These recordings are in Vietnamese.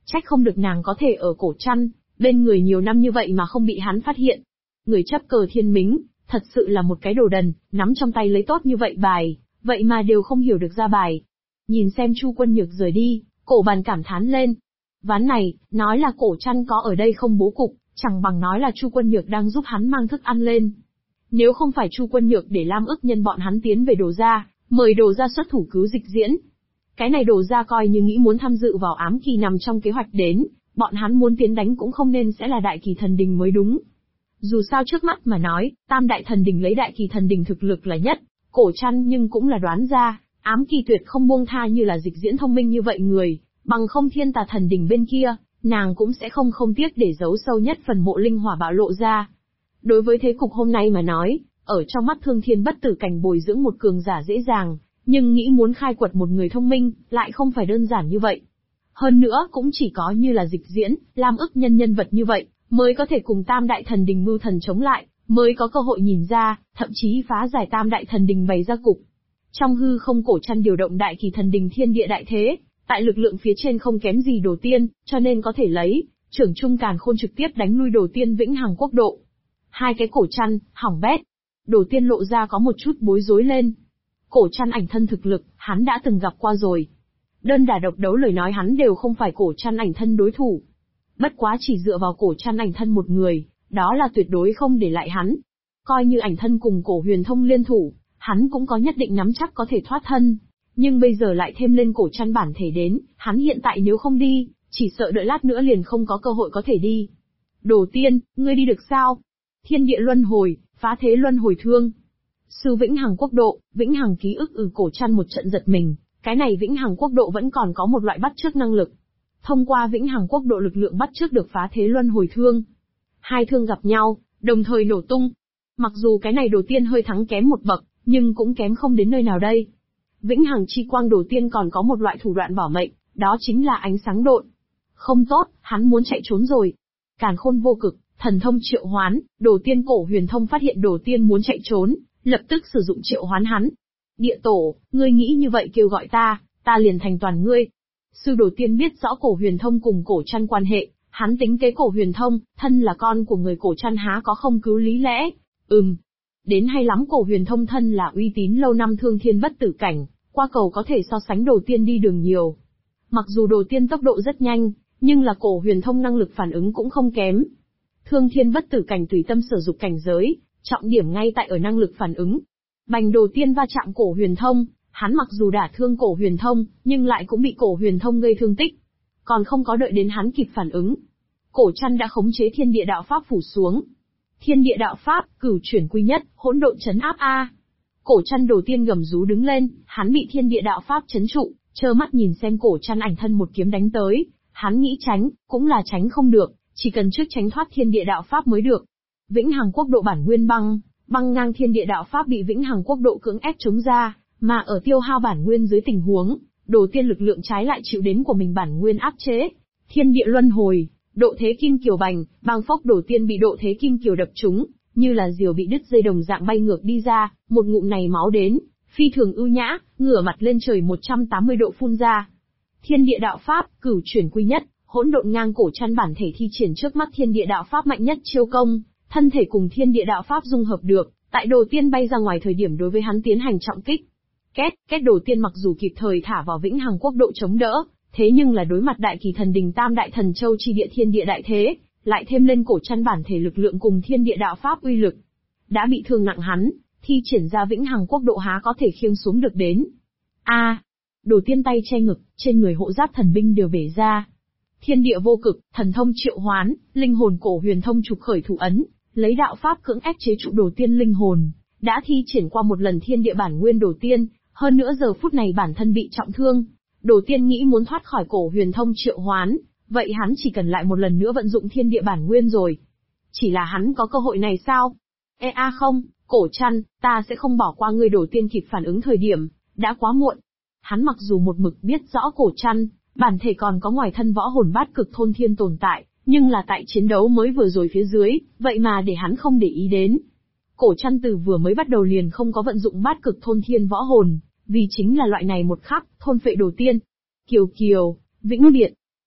Trách không được nàng có thể ở Cổ Trăn, bên người nhiều năm như vậy mà không bị hắn phát hiện. Người chấp cờ thiên mính, thật sự là một cái đồ đần, nắm trong tay lấy tốt như vậy bài, vậy mà đều không hiểu được ra bài. Nhìn xem Chu Quân Nhược rời đi, Cổ Bàn cảm thán lên. Ván này, nói là Cổ Trăn có ở đây không bố cục, chẳng bằng nói là Chu Quân Nhược đang giúp hắn mang thức ăn lên. Nếu không phải Chu Quân Nhược để Lam Ức Nhân bọn hắn tiến về Đồ Gia, mời Đồ Gia xuất thủ cứu Dịch Diễn. Cái này Đồ Gia coi như nghĩ muốn tham dự vào ám kỳ nằm trong kế hoạch đến, bọn hắn muốn tiến đánh cũng không nên sẽ là Đại Kỳ Thần Đình mới đúng. Dù sao trước mắt mà nói, Tam Đại Thần Đình lấy Đại Kỳ Thần Đình thực lực là nhất, Cổ Trăn nhưng cũng là đoán ra, ám kỳ tuyệt không buông tha như là Dịch Diễn thông minh như vậy người, bằng không Thiên Tà Thần Đình bên kia, nàng cũng sẽ không tiếc để giấu sâu nhất phần mộ linh hỏa bạo lộ ra. Đối với thế cục hôm nay mà nói, ở trong mắt Thương Thiên Bất Tử Cảnh bồi dưỡng một cường giả dễ dàng, nhưng nghĩ muốn khai quật một người thông minh, lại không phải đơn giản như vậy. Hơn nữa cũng chỉ có như là Dịch Diễn, Lam Ức Nhân nhân vật như vậy, mới có thể cùng Tam Đại Thần Đình mưu thần chống lại, mới có cơ hội nhìn ra, thậm chí phá giải Tam Đại Thần Đình bày ra cục. Trong hư không Cổ Trăn điều động Đại Kỳ Thần Đình thiên địa đại thế, tại lực lượng phía trên không kém gì Đồ Tiên, cho nên có thể lấy trưởng trung càn khôn trực tiếp đánh lui Đồ Tiên vĩnh hằng quốc độ. Hai cái Cổ Trăn, hỏng bét. Đồ Tiên lộ ra có một chút bối rối lên. Cổ Trăn ảnh thân thực lực, hắn đã từng gặp qua rồi. Đơn đả độc đấu lời nói hắn đều không phải Cổ Trăn ảnh thân đối thủ. Bất quá chỉ dựa vào Cổ Trăn ảnh thân một người, đó là tuyệt đối không để lại hắn. Coi như ảnh thân cùng Cổ Huyền Thông liên thủ, hắn cũng có nhất định nắm chắc có thể thoát thân. Nhưng bây giờ lại thêm lên Cổ Trăn bản thể đến, hắn hiện tại nếu không đi, chỉ sợ đợi lát nữa liền không có cơ hội có thể đi. Đồ Tiên, ngươi đi được sao? Thiên địa luân hồi, phá thế luân hồi thương. Sư Vĩnh Hằng quốc độ, Vĩnh Hằng ký ức Cổ Trăn một trận giật mình, cái này Vĩnh Hằng quốc độ vẫn còn có một loại bắt chước năng lực. Thông qua Vĩnh Hằng quốc độ lực lượng bắt chước được phá thế luân hồi thương. Hai thương gặp nhau, đồng thời nổ tung. Mặc dù cái này Đồ Tiên hơi thắng kém một bậc, nhưng cũng kém không đến nơi nào đây. Vĩnh Hằng chi quang Đồ Tiên còn có một loại thủ đoạn bảo mệnh, đó chính là ánh sáng độn. Không tốt, hắn muốn chạy trốn rồi. Càn khôn vô cực, thần thông triệu hoán, Đồ Tiên Cổ Huyền Thông phát hiện Đồ Tiên muốn chạy trốn, lập tức sử dụng triệu hoán hắn. Địa tổ, ngươi nghĩ như vậy kêu gọi ta liền thành toàn ngươi. Sư Đồ Tiên biết rõ Cổ Huyền Thông cùng Cổ Trăn quan hệ, hắn tính kế Cổ Huyền Thông, thân là con của người Cổ Trăn há có không cứu lý lẽ. Đến hay lắm Cổ Huyền Thông thân là uy tín lâu năm Thương Thiên Bất Tử Cảnh, qua cầu có thể so sánh Đồ Tiên đi đường nhiều. Mặc dù Đồ Tiên tốc độ rất nhanh, nhưng là Cổ Huyền Thông năng lực phản ứng cũng không kém. Thương Thiên Bất Tử Cảnh tùy tâm sử dụng cảnh giới, trọng điểm ngay tại ở năng lực phản ứng. Bành Đồ Tiên va chạm Cổ Huyền Thông, hắn mặc dù đả thương Cổ Huyền Thông, nhưng lại cũng bị Cổ Huyền Thông gây thương tích. Còn không có đợi đến hắn kịp phản ứng, Cổ Trăn đã khống chế Thiên Địa Đạo Pháp phủ xuống. Thiên Địa Đạo Pháp, cửu chuyển quy nhất, hỗn độn trấn áp a. Cổ Trăn Đồ Tiên gầm rú đứng lên, hắn bị Thiên Địa Đạo Pháp trấn trụ, trơ mắt nhìn xem Cổ Trăn ảnh thân một kiếm đánh tới, hắn nghĩ tránh, cũng là tránh không được, chỉ cần trước tránh thoát Thiên Địa Đạo Pháp mới được. Vĩnh Hằng quốc độ bản nguyên băng ngang Thiên Địa Đạo Pháp bị Vĩnh Hằng quốc độ cưỡng ép chống ra, mà ở tiêu hao bản nguyên dưới tình huống, Đồ Tiên lực lượng trái lại chịu đến của mình bản nguyên áp chế. Thiên địa luân hồi, độ thế kim kiều bang phốc Đồ Tiên bị độ thế kim kiều đập trúng, như là diều bị đứt dây đồng dạng bay ngược đi ra, một ngụm này máu đến, phi thường ưu nhã, ngửa mặt lên trời 180 độ phun ra. Thiên Địa Đạo Pháp, cửu chuyển quy nhất, hỗn độn ngang Cổ Trăn bản thể thi triển trước mắt Thiên Địa Đạo Pháp mạnh nhất chiêu công, thân thể cùng Thiên Địa Đạo Pháp dung hợp được, tại Đồ Tiên bay ra ngoài thời điểm đối với hắn tiến hành trọng kích. Két Đồ Tiên mặc dù kịp thời thả vào Vĩnh Hằng quốc độ chống đỡ, thế nhưng là đối mặt Đại Kỳ Thần Đình Tam Đại Thần Châu chi địa Thiên Địa đại thế, lại thêm lên Cổ Trăn bản thể lực lượng cùng Thiên Địa Đạo Pháp uy lực, đã bị thương nặng hắn, thi triển ra Vĩnh Hằng quốc độ há có thể khiêng xuống được đến. Đồ Tiên tay che ngực, trên người hộ giáp thần binh đều bể ra. Thiên địa vô cực, thần thông triệu hoán, linh hồn Cổ Huyền Thông trục khởi thủ ấn, lấy đạo pháp cưỡng ép chế trụ Đồ Tiên linh hồn, đã thi triển qua một lần thiên địa bản nguyên Đồ Tiên, hơn nữa giờ phút này bản thân bị trọng thương. Đồ Tiên nghĩ muốn thoát khỏi Cổ Huyền Thông triệu hoán, vậy hắn chỉ cần lại một lần nữa vận dụng thiên địa bản nguyên rồi. Chỉ là hắn có cơ hội này sao? Không, Cổ Trăn, ta sẽ không bỏ qua ngươi. Đồ Tiên kịp phản ứng thời điểm, đã quá muộn. Hắn mặc dù một mực biết rõ Cổ Trăn, bản thể còn có ngoài thân võ hồn bát cực thôn thiên tồn tại, nhưng là tại chiến đấu mới vừa rồi phía dưới, vậy mà để hắn không để ý đến. Cổ Trăn từ vừa mới bắt đầu liền không có vận dụng bát cực thôn thiên võ hồn, vì chính là loại này một khắc, thôn phệ Đồ Tiên. Kiều, vĩnh biệt.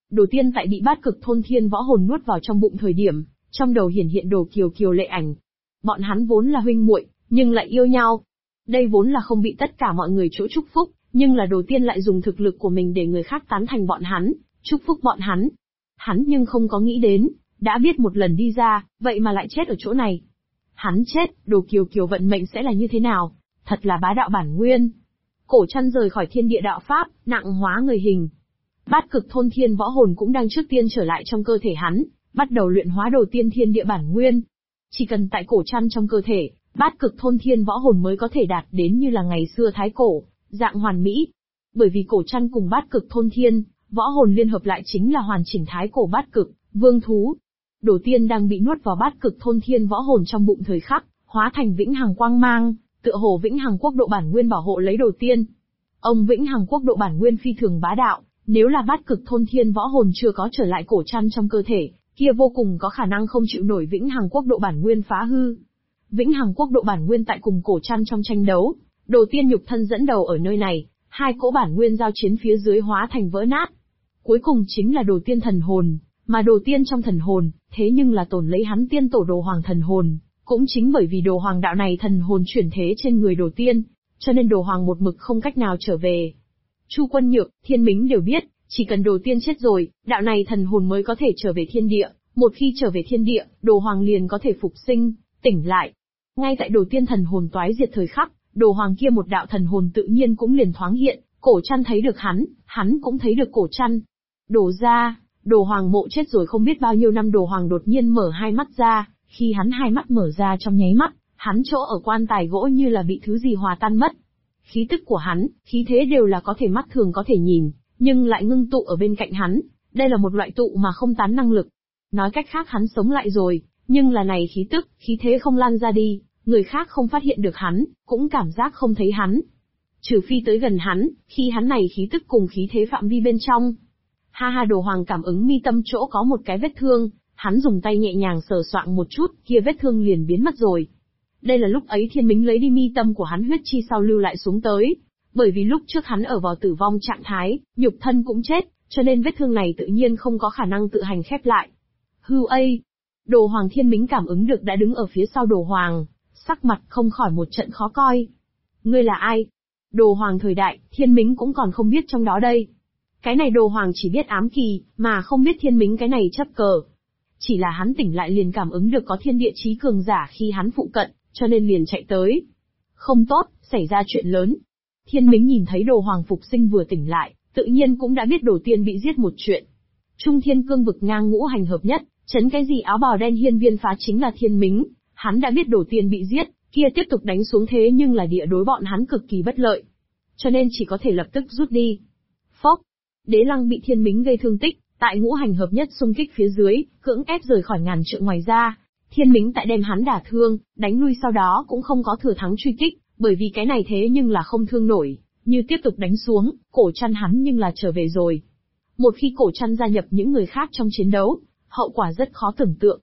Đồ Tiên tại bị Bát Cực Thôn Thiên Võ Hồn nuốt vào trong bụng thời điểm, trong đầu hiển hiện Đồ Kiều Kiều lệ ảnh. Bọn hắn vốn là huynh muội, nhưng lại yêu nhau. Đây vốn là không bị tất cả mọi người chỗ chúc phúc, nhưng là Đồ Tiên lại dùng thực lực của mình để người khác tán thành bọn hắn, chúc phúc bọn hắn. Hắn nhưng không có nghĩ đến, đã biết một lần đi ra, vậy mà lại chết ở chỗ này. Hắn chết, Đồ Kiều Kiều vận mệnh sẽ là như thế nào? Thật là bá đạo bản nguyên. Cổ Trăn rời khỏi thiên địa đạo pháp, nặng hóa người hình. Bát Cực Thôn Thiên Võ Hồn cũng đang trước tiên trở lại trong cơ thể hắn, bắt đầu luyện hóa đầu tiên thiên địa bản nguyên. Chỉ cần tại Cổ Trăn trong cơ thể, Bát Cực Thôn Thiên Võ Hồn mới có thể đạt đến như là ngày xưa thái cổ, dạng hoàn mỹ. Bởi vì Cổ Trăn cùng Bát Cực Thôn Thiên Võ Hồn liên hợp lại chính là hoàn chỉnh thái cổ Bát Cực Vương thú. Đồ Tiên đang bị nuốt vào Bát Cực Thôn Thiên Võ Hồn trong bụng thời khắc, hóa thành vĩnh hằng quang mang, tựa hồ vĩnh hằng quốc độ bản nguyên bảo hộ lấy Đồ Tiên. Ông vĩnh hằng quốc độ bản nguyên phi thường bá đạo, nếu là Bát Cực Thôn Thiên Võ Hồn chưa có trở lại Cổ Trăn trong cơ thể, kia vô cùng có khả năng không chịu nổi vĩnh hằng quốc độ bản nguyên phá hư. Vĩnh hằng quốc độ bản nguyên tại cùng Cổ Trăn trong tranh đấu, Đồ Tiên nhục thân dẫn đầu ở nơi này, hai cỗ bản nguyên giao chiến phía dưới hóa thành vỡ nát. Cuối cùng chính là Đồ Tiên thần hồn, mà Đồ Tiên trong thần hồn, thế nhưng là tồn lấy hắn tiên tổ Đồ Hoàng thần hồn, cũng chính bởi vì Đồ Hoàng đạo này thần hồn chuyển thế trên người Đồ Tiên, cho nên Đồ Hoàng một mực không cách nào trở về. Chu Quân Nhược, Thiên Mính đều biết, chỉ cần Đồ Tiên chết rồi, đạo này thần hồn mới có thể trở về thiên địa, một khi trở về thiên địa, Đồ Hoàng liền có thể phục sinh, tỉnh lại. Ngay tại Đồ Tiên thần hồn toái diệt thời khắc, Đồ Hoàng kia một đạo thần hồn tự nhiên cũng liền thoáng hiện, Cổ Trăn thấy được hắn cũng thấy được Cổ Trăn. Đồ gia, Đồ Hoàng mộ chết rồi không biết bao nhiêu năm Đồ Hoàng đột nhiên mở hai mắt ra, khi hắn hai mắt mở ra trong nháy mắt, hắn chỗ ở quan tài gỗ như là bị thứ gì hòa tan mất. Khí tức của hắn, khí thế đều là có thể mắt thường có thể nhìn, nhưng lại ngưng tụ ở bên cạnh hắn, đây là một loại tụ mà không tán năng lực. Nói cách khác hắn sống lại rồi, nhưng là này khí tức, khí thế không lan ra đi, người khác không phát hiện được hắn, cũng cảm giác không thấy hắn. Trừ phi tới gần hắn, khi hắn này khí tức cùng khí thế phạm vi bên trong. Ha ha, Đồ Hoàng cảm ứng mi tâm chỗ có một cái vết thương, hắn dùng tay nhẹ nhàng sờ soạng một chút, kia vết thương liền biến mất rồi. Đây là lúc ấy Thiên Mính lấy đi mi tâm của hắn huyết chi sau lưu lại xuống tới, bởi vì lúc trước hắn ở vào tử vong trạng thái, nhục thân cũng chết, cho nên vết thương này tự nhiên không có khả năng tự hành khép lại. Hưu ây! Đồ Hoàng Thiên Mính cảm ứng được đã đứng ở phía sau Đồ Hoàng, sắc mặt không khỏi một trận khó coi. Ngươi là ai? Đồ Hoàng thời đại, Thiên Mính cũng còn không biết trong đó đây. Cái này Đồ Hoàng chỉ biết ám kỳ, mà không biết Thiên Mính cái này chấp cờ. Chỉ là hắn tỉnh lại liền cảm ứng được có thiên địa chí cường giả khi hắn phụ cận, cho nên liền chạy tới. Không tốt, xảy ra chuyện lớn. Thiên Mính nhìn thấy Đồ Hoàng phục sinh vừa tỉnh lại, tự nhiên cũng đã biết Đồ Tiên bị giết một chuyện. Trung Thiên Cương vực ngang ngũ hành hợp nhất, chấn cái gì áo bào đen hiên viên phá chính là Thiên Mính. Hắn đã biết Đồ Tiên bị giết, kia tiếp tục đánh xuống thế nhưng là địa đối bọn hắn cực kỳ bất lợi. Cho nên chỉ có thể lập tức rút đi. Phốc! Đế Lăng bị Thiên Mính gây thương tích, tại ngũ hành hợp nhất xung kích phía dưới, cưỡng ép rời khỏi ngàn trượng ngoài ra. Thiên Mính tại đem hắn đả thương, đánh lui sau đó cũng không có thừa thắng truy kích, bởi vì cái này thế nhưng là không thương nổi, như tiếp tục đánh xuống, Cổ Trăn hắn nhưng là trở về rồi. Một khi Cổ Trăn gia nhập những người khác trong chiến đấu, hậu quả rất khó tưởng tượng.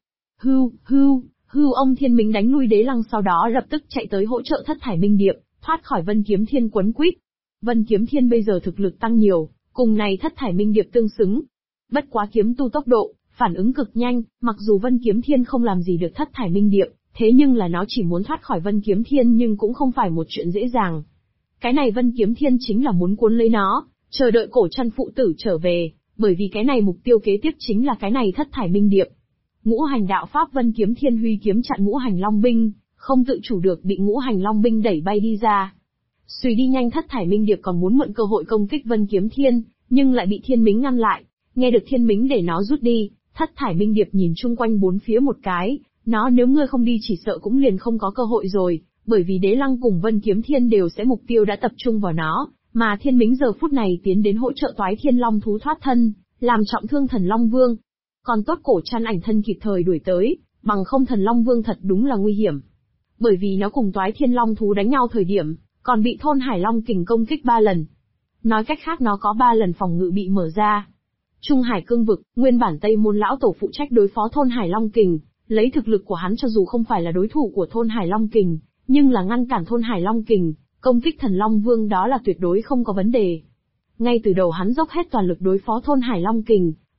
Hưu, ông Thiên Mính đánh lui Đế Lăng sau đó lập tức chạy tới hỗ trợ Thất Thải Minh Điệp, thoát khỏi Vân Kiếm Thiên quấn quýt. Vân Kiếm Thiên bây giờ thực lực tăng nhiều, cùng này Thất Thải Minh Điệp tương xứng. Bất quá kiếm tu tốc độ, phản ứng cực nhanh, mặc dù Vân Kiếm Thiên không làm gì được Thất Thải Minh Điệp, thế nhưng là nó chỉ muốn thoát khỏi Vân Kiếm Thiên nhưng cũng không phải một chuyện dễ dàng. Cái này Vân Kiếm Thiên chính là muốn cuốn lấy nó, chờ đợi Cổ Trăn phụ tử trở về, bởi vì cái này mục tiêu kế tiếp chính là cái này Thất Thải Minh Điệp. Ngũ hành đạo pháp Vân Kiếm Thiên huy kiếm chặn ngũ hành long binh, không tự chủ được bị ngũ hành long binh đẩy bay đi ra. Suy đi nhanh Thất Thải Minh Điệp còn muốn mượn cơ hội công kích Vân Kiếm Thiên, nhưng lại bị Thiên Mính ngăn lại. Nghe được Thiên Mính để nó rút đi, Thất Thải Minh Điệp nhìn chung quanh bốn phía một cái, nó nếu ngươi không đi chỉ sợ cũng liền không có cơ hội rồi, bởi vì Đế Lăng cùng Vân Kiếm Thiên đều sẽ mục tiêu đã tập trung vào nó, mà Thiên Mính giờ phút này tiến đến hỗ trợ Toái Thiên Long thú thoát thân, làm trọng thương Thần Long Vương. Còn tốt Cổ Trăn ảnh thân kịp thời đuổi tới, bằng không Thần Long Vương thật đúng là nguy hiểm. Bởi vì nó cùng Toái Thiên Long thú đánh nhau thời điểm, còn bị Thôn Hải Long Kình công kích 3 lần. Nói cách khác nó có 3 lần phòng ngự bị mở ra. Trung Hải Cương vực, nguyên bản Tây Môn lão tổ phụ trách đối phó Thôn Hải Long Kình, lấy thực lực của hắn cho dù không phải là đối thủ của Thôn Hải Long Kình, nhưng là ngăn cản Thôn Hải Long Kình, công kích Thần Long Vương đó là tuyệt đối không có vấn đề. Ngay từ đầu hắn dốc hết toàn lực đối phó Thôn Hải Long Kình,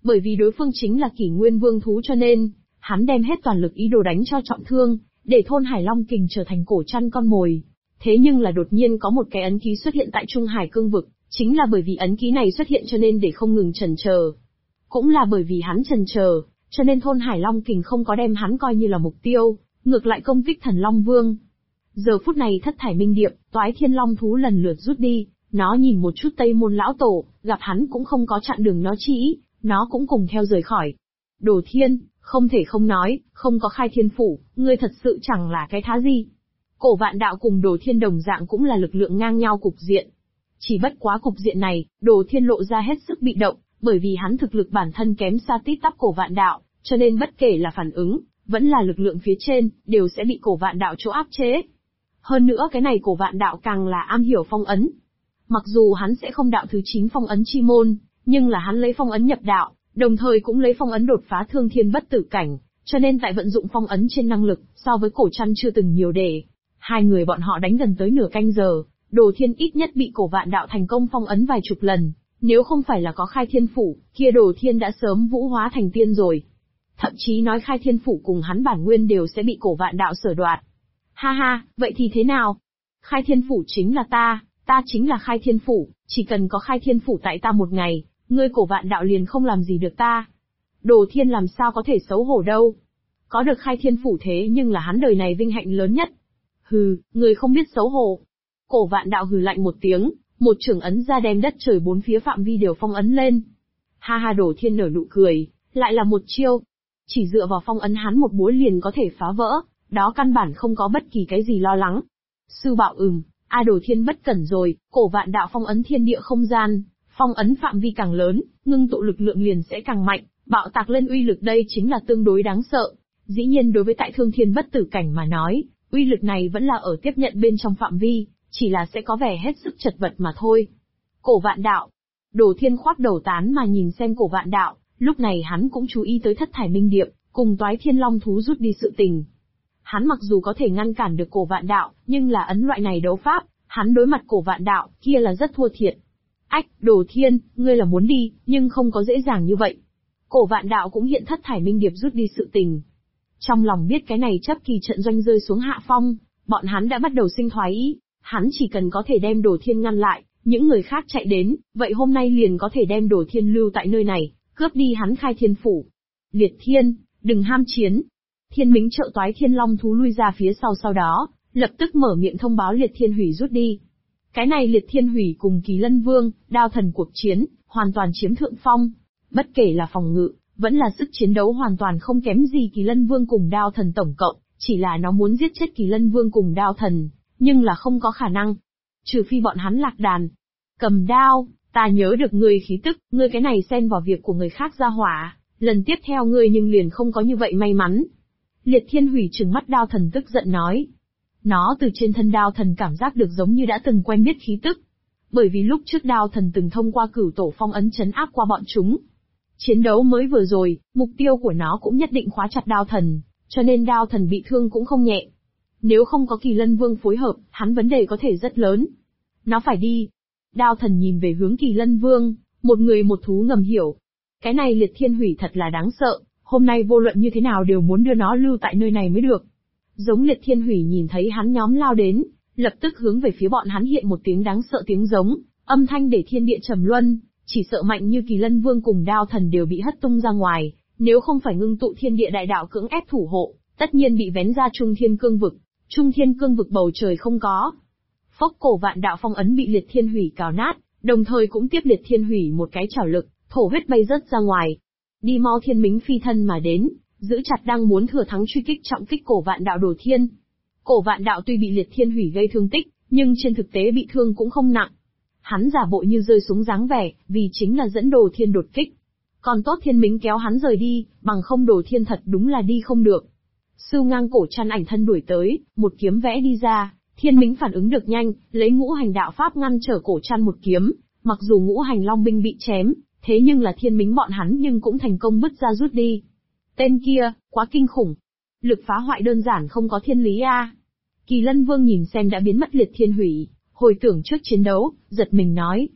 Bởi vì đối phương chính là Kỷ Nguyên Vương thú cho nên, hắn đem hết toàn lực ý đồ đánh cho trọng thương, để thôn Hải Long Kình trở thành cổ trăn con mồi. Thế nhưng là đột nhiên có một cái ấn ký xuất hiện tại Trung Hải cương vực, chính là bởi vì ấn ký này xuất hiện cho nên để không ngừng chần chờ. Cũng là bởi vì hắn chần chờ, cho nên thôn Hải Long Kình không có đem hắn coi như là mục tiêu, ngược lại công kích Thần Long Vương. Giờ phút này Thất Thải Minh Điệp, Toái Thiên Long thú lần lượt rút đi, nó nhìn một chút Tây Môn lão tổ, gặp hắn cũng không có chặn đường nó chỉ, nó cũng cùng theo rời khỏi. Đồ Thiên, không thể không nói, không có khai thiên phủ, ngươi thật sự chẳng là cái thá gì. Cổ Vạn Đạo cùng Đồ Thiên đồng dạng cũng là lực lượng ngang nhau cục diện. Chỉ bất quá cục diện này, Đồ Thiên lộ ra hết sức bị động, bởi vì hắn thực lực bản thân kém xa tít tắp Cổ Vạn Đạo, cho nên bất kể là phản ứng, vẫn là lực lượng phía trên, đều sẽ bị Cổ Vạn Đạo chỗ áp chế. Hơn nữa cái này Cổ Vạn Đạo càng là am hiểu phong ấn. Mặc dù hắn sẽ không đạo thứ 9 phong ấn chi môn, nhưng là hắn lấy phong ấn nhập đạo, đồng thời cũng lấy phong ấn đột phá thương thiên bất tử cảnh, cho nên tại vận dụng phong ấn trên năng lực, so với Cổ Trăn chưa từng nhiều để. Hai người bọn họ đánh gần tới nửa canh giờ, Đồ Thiên ít nhất bị Cổ Vạn Đạo thành công phong ấn vài chục lần, nếu không phải là có khai thiên phủ, kia Đồ Thiên đã sớm vũ hóa thành tiên rồi. Thậm chí nói khai thiên phủ cùng hắn bản nguyên đều sẽ bị Cổ Vạn Đạo sở đoạt. Ha ha, vậy thì thế nào? Khai thiên phủ chính là ta chính là khai thiên phủ, chỉ cần có khai thiên phủ tại ta một ngày, ngươi Cổ Vạn Đạo liền không làm gì được ta. Đồ Thiên làm sao có thể xấu hổ đâu. Có được khai thiên phủ thế nhưng là hắn đời này vinh hạnh lớn nhất. Hừ, ngươi không biết xấu hổ. Cổ Vạn Đạo hừ lạnh một tiếng, một chưởng ấn ra đem đất trời bốn phía phạm vi đều phong ấn lên. Ha ha, Đồ Thiên nở nụ cười, lại là một chiêu. Chỉ dựa vào phong ấn hắn một búa liền có thể phá vỡ, đó căn bản không có bất kỳ cái gì lo lắng. Sư bảo Đồ Thiên bất cẩn rồi, Cổ Vạn Đạo phong ấn thiên địa không gian, phong ấn phạm vi càng lớn, ngưng tụ lực lượng liền sẽ càng mạnh, bạo tạc lên uy lực đây chính là tương đối đáng sợ. Dĩ nhiên đối với tại thương thiên bất tử cảnh mà nói, uy lực này vẫn là ở tiếp nhận bên trong phạm vi, chỉ là sẽ có vẻ hết sức chật vật mà thôi. Cổ Vạn Đạo. Đồ Thiên khoác đầu tán mà nhìn xem Cổ Vạn Đạo, lúc này hắn cũng chú ý tới Thất Thải Minh Điệp, cùng Toái Thiên Long thú rút đi sự tình. Hắn mặc dù có thể ngăn cản được Cổ Vạn Đạo, nhưng là ấn loại này đấu pháp, hắn đối mặt Cổ Vạn Đạo, kia là rất thua thiệt. Ách, Đồ Thiên, ngươi là muốn đi, nhưng không có dễ dàng như vậy. Cổ Vạn Đạo cũng hiện Thất Thải Minh Điệp rút đi sự tình. Trong lòng biết cái này chấp kỳ trận doanh rơi xuống hạ phong, bọn hắn đã bắt đầu sinh thoái ý, hắn chỉ cần có thể đem Đồ Thiên ngăn lại, những người khác chạy đến, vậy hôm nay liền có thể đem Đồ Thiên lưu tại nơi này, cướp đi hắn khai thiên phủ. Liệt Thiên, đừng ham chiến. Thiên Mính trợ Toái Thiên Long thú lui ra phía sau đó, lập tức mở miệng thông báo Liệt Thiên Hủy rút đi. Cái này Liệt Thiên Hủy cùng Kỳ Lân Vương, Đao Thần cuộc chiến, hoàn toàn chiếm thượng phong. Bất kể là phòng ngự, vẫn là sức chiến đấu hoàn toàn không kém gì Kỳ Lân Vương cùng Đao Thần tổng cộng, chỉ là nó muốn giết chết Kỳ Lân Vương cùng Đao Thần, nhưng là không có khả năng. Trừ phi bọn hắn lạc đàn. Cầm đao, ta nhớ được ngươi khí tức, ngươi cái này xen vào việc của người khác ra hỏa, lần tiếp theo ngươi nhưng liền không có như vậy may mắn. Liệt Thiên Hủy trừng mắt Đao Thần tức giận nói. Nó từ trên thân Đao Thần cảm giác được giống như đã từng quen biết khí tức. Bởi vì lúc trước Đao Thần từng thông qua cửu tổ phong ấn trấn áp qua bọn chúng. Chiến đấu mới vừa rồi, mục tiêu của nó cũng nhất định khóa chặt Đao Thần, cho nên Đao Thần bị thương cũng không nhẹ. Nếu không có Kỳ Lân Vương phối hợp, hắn vấn đề có thể rất lớn. Nó phải đi. Đao Thần nhìn về hướng Kỳ Lân Vương, một người một thú ngầm hiểu. Cái này Liệt Thiên Hủy thật là đáng sợ, hôm nay vô luận như thế nào đều muốn đưa nó lưu tại nơi này mới được. Giống Liệt Thiên Hủy nhìn thấy hắn nhóm lao đến, lập tức hướng về phía bọn hắn hiện một tiếng đáng sợ tiếng giống, âm thanh để thiên địa trầm luân, chỉ sợ mạnh như Kỳ Lân Vương cùng Đao Thần đều bị hất tung ra ngoài, nếu không phải ngưng tụ thiên địa đại đạo cưỡng ép thủ hộ, tất nhiên bị vén ra Trung Thiên Cương Vực. Trung Thiên Cương Vực bầu trời không có. Phốc, Cổ Vạn Đạo phong ấn bị Liệt Thiên Hủy cào nát, đồng thời cũng tiếp Liệt Thiên Hủy một cái chảo lực, thổ huyết bay rớt ra ngoài. Đi mau, Thiên Mính phi thân mà đến, giữ chặt đang muốn thừa thắng truy kích trọng kích Cổ Vạn Đạo Đồ Thiên. Cổ Vạn Đạo tuy bị Liệt Thiên Hủy gây thương tích, nhưng trên thực tế bị thương cũng không nặng. Hắn giả bộ như rơi xuống dáng vẻ, vì chính là dẫn Đồ Thiên đột kích. Còn tốt Thiên Mính kéo hắn rời đi, bằng không Đồ Thiên thật đúng là đi không được. Sưu Ngang Cổ Trăn ảnh thân đuổi tới, một kiếm vẽ đi ra, Thiên Mính phản ứng được nhanh, lấy ngũ hành đạo pháp ngăn trở Cổ Trăn một kiếm, mặc dù ngũ hành long binh bị chém, thế nhưng là Thiên Mính bọn hắn nhưng cũng thành công bứt ra rút đi. Tên kia, quá kinh khủng. Lực phá hoại đơn giản không có thiên lý a. Kỳ Lân Vương nhìn xem đã biến mất Liệt Thiên Hủy, hồi tưởng trước chiến đấu, giật mình nói.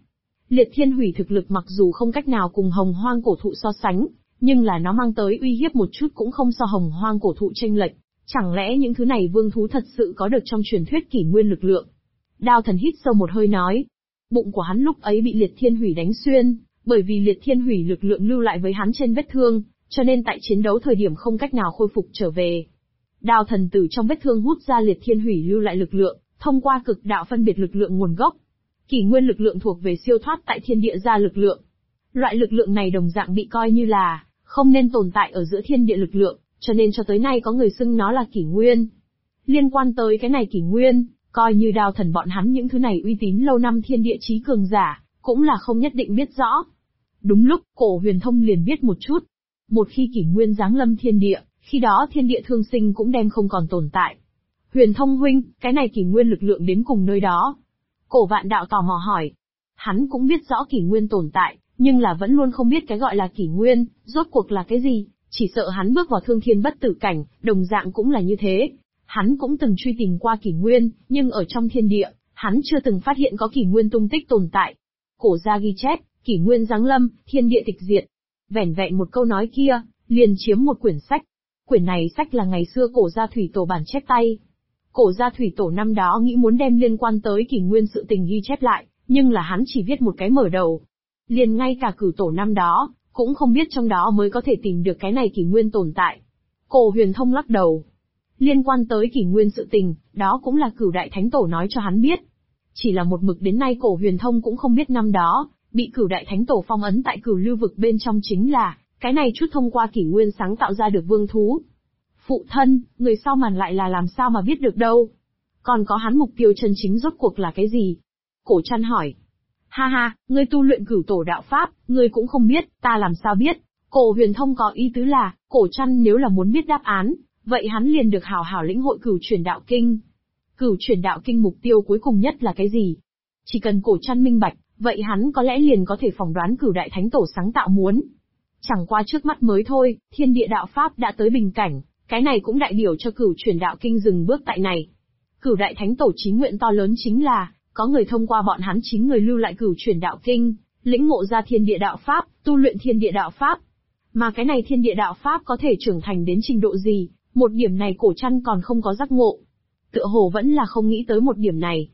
Liệt Thiên Hủy thực lực mặc dù không cách nào cùng Hồng Hoang cổ thụ so sánh, nhưng là nó mang tới uy hiếp một chút cũng không so Hồng Hoang cổ thụ chênh lệch. Chẳng lẽ những thứ này vương thú thật sự có được trong truyền thuyết kỷ nguyên lực lượng? Đao Thần hít sâu một hơi nói. Bụng của hắn lúc ấy bị Liệt Thiên Hủy đánh xuyên, bởi vì Liệt Thiên Hủy lực lượng lưu lại với hắn trên vết thương, cho nên tại chiến đấu thời điểm không cách nào khôi phục trở về. Đao Thần từ trong vết thương hút ra Liệt Thiên Hủy lưu lại lực lượng, thông qua cực đạo phân biệt lực lượng nguồn gốc. Kỷ nguyên lực lượng thuộc về siêu thoát tại thiên địa ra lực lượng. Loại lực lượng này đồng dạng bị coi như là không nên tồn tại ở giữa thiên địa lực lượng, cho nên cho tới nay có người xưng nó là kỷ nguyên. Liên quan tới cái này kỷ nguyên, coi như Đao Thần bọn hắn những thứ này uy tín lâu năm thiên địa chí cường giả, cũng là không nhất định biết rõ. Đúng lúc, Cổ Huyền Thông liền biết một chút. Một khi kỷ nguyên giáng lâm thiên địa, khi đó thiên địa thương sinh cũng đem không còn tồn tại. Huyền Thông huynh, cái này kỷ nguyên lực lượng đến cùng nơi đó. Cổ Vạn Đạo tò mò hỏi. Hắn cũng biết rõ kỷ nguyên tồn tại, nhưng là vẫn luôn không biết cái gọi là kỷ nguyên, rốt cuộc là cái gì, chỉ sợ hắn bước vào thương thiên bất tử cảnh, đồng dạng cũng là như thế. Hắn cũng từng truy tìm qua kỷ nguyên, nhưng ở trong thiên địa, hắn chưa từng phát hiện có kỷ nguyên tung tích tồn tại. Cổ gia ghi chép, kỷ nguyên giáng lâm, thiên địa tịch diệt. Vẻn vẹn một câu nói kia, liền chiếm một quyển sách. Quyển này sách là ngày xưa Cổ gia thủy tổ bản chép tay. Cổ gia thủy tổ năm đó nghĩ muốn đem liên quan tới kỷ nguyên sự tình ghi chép lại, nhưng là hắn chỉ viết một cái mở đầu. Liền ngay cả cửu tổ năm đó, cũng không biết trong đó mới có thể tìm được cái này kỷ nguyên tồn tại. Cổ Huyền Thông lắc đầu. Liên quan tới kỷ nguyên sự tình, đó cũng là Cửu Đại Thánh Tổ nói cho hắn biết. Chỉ là một mực đến nay Cổ Huyền Thông cũng không biết năm đó, bị Cửu Đại Thánh Tổ phong ấn tại Cửu Lưu vực bên trong chính là, cái này chút thông qua kỷ nguyên sáng tạo ra được vương thú. Phụ thân, người sau màn lại là làm sao mà biết được đâu? Còn có hắn mục tiêu chân chính rốt cuộc là cái gì? Cổ Trăn hỏi. Ha ha, ngươi tu luyện Cửu Tổ đạo pháp, ngươi cũng không biết, ta làm sao biết? Cổ Huyền Thông có ý tứ là, Cổ Trăn nếu là muốn biết đáp án, vậy hắn liền được hảo hảo lĩnh hội Cửu Chuyển Đạo Kinh. Cửu Chuyển Đạo Kinh mục tiêu cuối cùng nhất là cái gì? Chỉ cần Cổ Trăn minh bạch, vậy hắn có lẽ liền có thể phỏng đoán Cửu Đại Thánh Tổ sáng tạo muốn. Chẳng qua trước mắt mới thôi, thiên địa đạo pháp đã tới bình cảnh, cái này cũng đại biểu cho Cửu Chuyển Đạo Kinh dừng bước tại này. Cửu Đại Thánh Tổ chí nguyện to lớn chính là, có người thông qua bọn hắn 9 người lưu lại Cửu Chuyển Đạo Kinh, lĩnh ngộ ra thiên địa đạo pháp, tu luyện thiên địa đạo pháp. Mà cái này thiên địa đạo pháp có thể trưởng thành đến trình độ gì, một điểm này Cổ Trăn còn không có giác ngộ. Tựa hồ vẫn là không nghĩ tới một điểm này.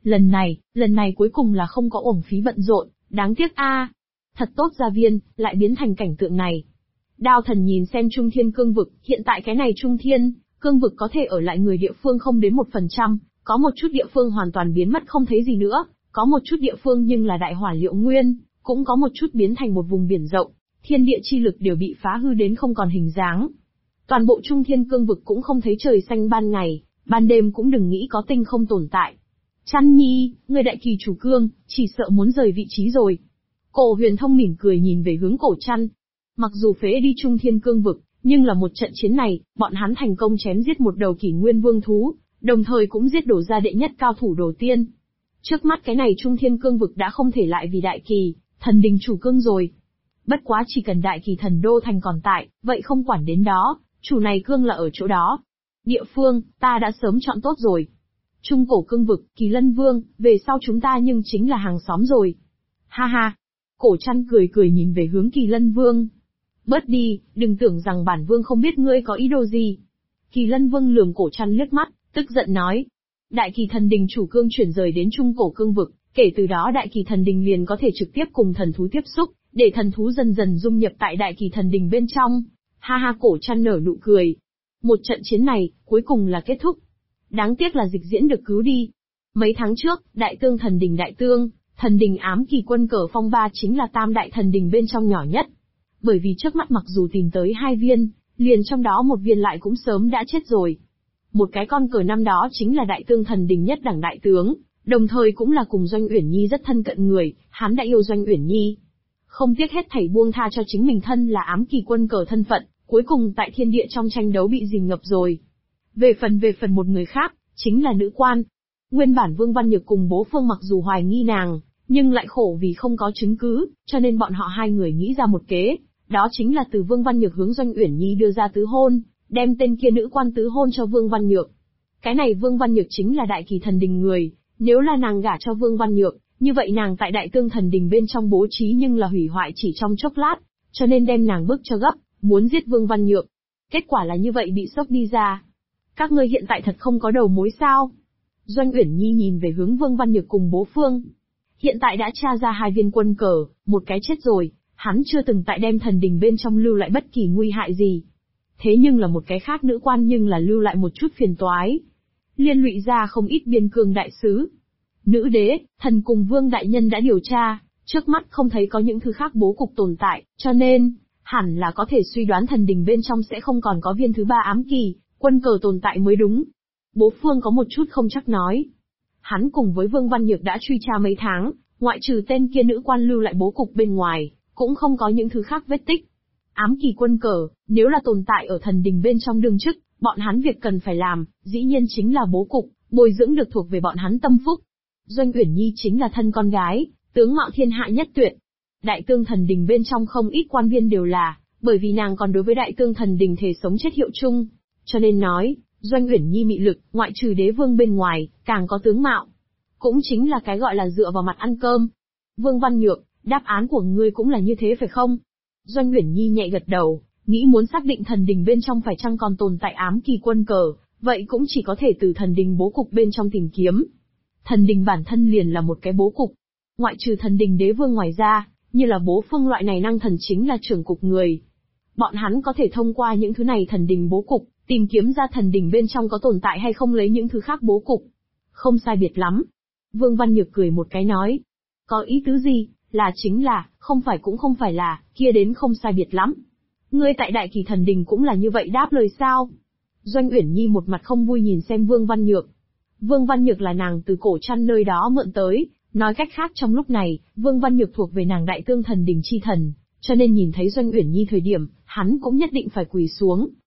Lần này cuối cùng là không có uổng phí bận rộn, đáng tiếc a. Thật tốt gia viên, lại biến thành cảnh tượng này. Đao Thần nhìn xem Trung Thiên Cương Vực, hiện tại cái này Trung Thiên Cương Vực có thể ở lại người địa phương không đến 1%, có một chút địa phương hoàn toàn biến mất không thấy gì nữa, có một chút địa phương nhưng là đại hỏa liệu nguyên, cũng có một chút biến thành một vùng biển rộng, thiên địa chi lực đều bị phá hư đến không còn hình dáng. Toàn bộ Trung Thiên Cương Vực cũng không thấy trời xanh ban ngày, ban đêm cũng đừng nghĩ có tinh không tồn tại. Trăn Nhi, người đại kỳ chủ cương, chỉ sợ muốn rời vị trí rồi. Cổ Huyền Thông mỉm cười nhìn về hướng Cổ Trăn. Mặc dù phế đi Trung Thiên Cương Vực, nhưng là một trận chiến này, bọn hắn thành công chém giết một đầu kỷ nguyên vương thú, đồng thời cũng giết đổ ra đệ nhất cao thủ đồ tiên. Trước mắt cái này Trung Thiên Cương Vực đã không thể lại vì đại kỳ thần đình chủ cương rồi. Bất quá chỉ cần đại kỳ thần đô thành còn tại, vậy không quản đến đó, chủ này cương là ở chỗ đó. Địa phương, ta đã sớm chọn tốt rồi. Trung cổ cương vực, Kỳ Lân Vương, về sau chúng ta nhưng chính là hàng xóm rồi. Ha ha. Cổ Trăn cười cười nhìn về hướng Kỳ Lân Vương. Bớt đi, đừng tưởng rằng bản vương không biết ngươi có ý đồ gì. Kỳ Lân Vương lườm Cổ Trăn liếc mắt, tức giận nói. Đại kỳ thần đình chủ cương chuyển rời đến trung cổ cương vực, kể từ đó đại kỳ thần đình liền có thể trực tiếp cùng thần thú tiếp xúc, để thần thú dần dần dung nhập tại đại kỳ thần đình bên trong. Ha ha, Cổ Trăn nở nụ cười. Một trận chiến này, cuối cùng là kết thúc. Đáng tiếc là dịch diễn được cứu đi. Mấy tháng trước, đại tương thần đình ám kỳ quân cờ phong ba chính là tam đại thần đình bên trong nhỏ nhất. Bởi vì trước mắt mặc dù tìm tới 2 viên, liền trong đó một viên lại cũng sớm đã chết rồi. Một cái con cờ năm đó chính là đại tương thần đình nhất đẳng đại tướng, đồng thời cũng là cùng Doanh Uyển Nhi rất thân cận người, hắn đã yêu Doanh Uyển Nhi. Không tiếc hết thảy buông tha cho chính mình thân là ám kỳ quân cờ thân phận, cuối cùng tại thiên địa trong tranh đấu bị dìm ngập rồi. Về phần một người khác, chính là nữ quan. Nguyên bản Vương Văn Nhược cùng Bố Phương mặc dù hoài nghi nàng, nhưng lại khổ vì không có chứng cứ, cho nên bọn họ 2 người nghĩ ra một kế, đó chính là từ Vương Văn Nhược hướng Doanh Uyển Nhi đưa ra tứ hôn, đem tên kia nữ quan tứ hôn cho Vương Văn Nhược. Cái này Vương Văn Nhược chính là đại kỳ thần đình người, nếu là nàng gả cho Vương Văn Nhược, Như vậy nàng tại Đại Tương Thần Đình bên trong bố trí nhưng là hủy hoại chỉ trong chốc lát, cho nên đem nàng bức cho gấp, muốn giết Vương Văn Nhược. Kết quả là như vậy bị sốc đi ra. Các ngươi hiện tại thật không có đầu mối sao? Doanh Uyển Nhi nhìn về hướng Vương Văn Nhược cùng bố Phương. Hiện tại đã tra ra 2 viên quân cờ, một cái chết rồi, hắn chưa từng tại đem thần đình bên trong lưu lại bất kỳ nguy hại gì. Thế nhưng là một cái khác nữ quan nhưng là lưu lại một chút phiền toái. Liên lụy ra không ít biên cương đại sứ. Nữ đế, thần cùng Vương đại nhân đã điều tra, trước mắt không thấy có những thứ khác bố cục tồn tại, cho nên, hẳn là có thể suy đoán thần đình bên trong sẽ không còn có viên thứ 3 ám kỳ, quân cờ tồn tại mới đúng. Bố Phương có một chút không chắc nói. Hắn cùng với Vương Văn Nhược đã truy tra mấy tháng, ngoại trừ tên kia nữ quan lưu lại bố cục bên ngoài, cũng không có những thứ khác vết tích. Ám kỳ quân cờ, nếu là tồn tại ở thần đình bên trong đương chức, bọn hắn việc cần phải làm, dĩ nhiên chính là bố cục, bồi dưỡng được thuộc về bọn hắn tâm phúc. Doanh Uyển Nhi chính là thân con gái, tướng mạo thiên hạ nhất tuyệt. Đại Tương Thần Đình bên trong không ít quan viên đều là, bởi vì nàng còn đối với Đại Tương Thần Đình thề sống chết hiệu chung, cho nên nói, Doanh Uyển Nhi mị lực, ngoại trừ đế vương bên ngoài, càng có tướng mạo. Cũng chính là cái gọi là dựa vào mặt ăn cơm. Vương Văn Nhược, đáp án của ngươi cũng là như thế phải không? Doanh Uyển Nhi nhẹ gật đầu, nghĩ muốn xác định thần đình bên trong phải chăng còn tồn tại ám kỳ quân cờ, vậy cũng chỉ có thể từ thần đình bố cục bên trong tìm kiếm. Thần đình bản thân liền là một cái bố cục. Ngoại trừ thần đình đế vương ngoài ra, như là bố Phương loại này năng thần chính là trưởng cục người. Bọn hắn có thể thông qua những thứ này thần đình bố cục, tìm kiếm ra thần đình bên trong có tồn tại hay không lấy những thứ khác bố cục. Không sai biệt lắm. Vương Văn Nhược cười một cái nói. Có ý tứ gì, là chính là, không phải cũng không phải là, kia đến không sai biệt lắm. Ngươi tại Đại Kỳ Thần Đình cũng là như vậy đáp lời sao? Doanh Uyển Nhi một mặt không vui nhìn xem Vương Văn Nhược. Vương Văn Nhược là nàng từ cổ chăn nơi đó mượn tới, nói cách khác trong lúc này, Vương Văn Nhược thuộc về nàng Đại Tương Thần Đình chi thần, cho nên nhìn thấy Doanh Uyển Nhi thời điểm, hắn cũng nhất định phải quỳ xuống.